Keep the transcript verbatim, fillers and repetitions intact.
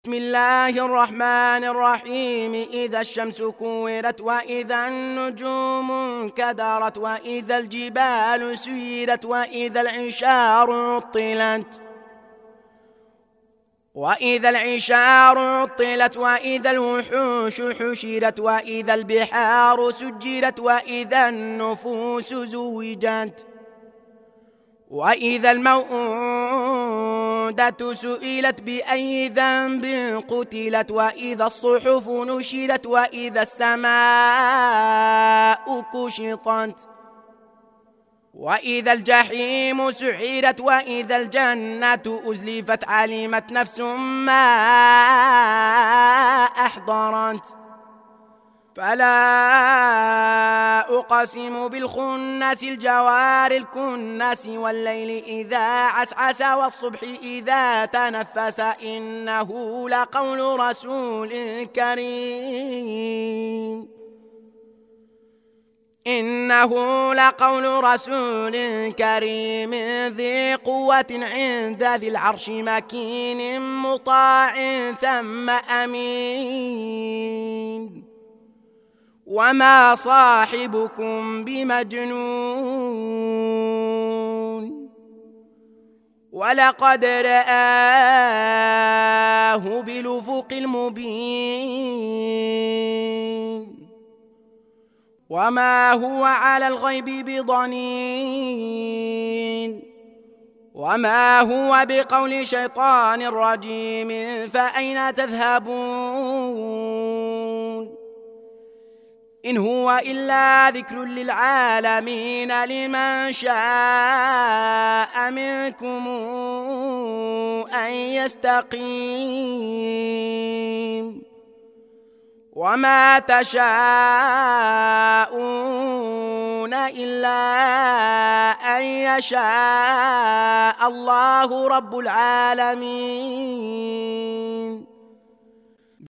بسم الله الرحمن الرحيم. إذا الشمس كورت وإذا النجوم انكدرت وإذا الجبال سيرت وإذا العشار عطلت وإذا العشار عطلت وإذا الوحوش حشرت وإذا البحار سجرت وإذا النفوس زوجت وإذا الموءودة سئلت بأي ذنب قتلت وإذا الصحف نشرت وإذا السماء كشطت وإذا الجحيم سعرت وإذا الجنة أزلفت علمت نفس ما أحضرت. فلا أقسم بالخنس الجوار الكنس والليل إذا عسعس والصبح إذا تنفس إنه لقول رسول كريم إنه لقول رسول كريم ذي قوة عند ذي العرش مكين مطاع ثم أمين وما صاحبكم بمجنون ولقد رآه بالأفق المبين وما هو على الغيب بضنين وما هو بقول شيطان رجيم فأين تذهبون إن هو إلا ذكر للعالمين لمن شاء منكم أن يستقيم وما تشاءون إلا أن يشاء الله رب العالمين.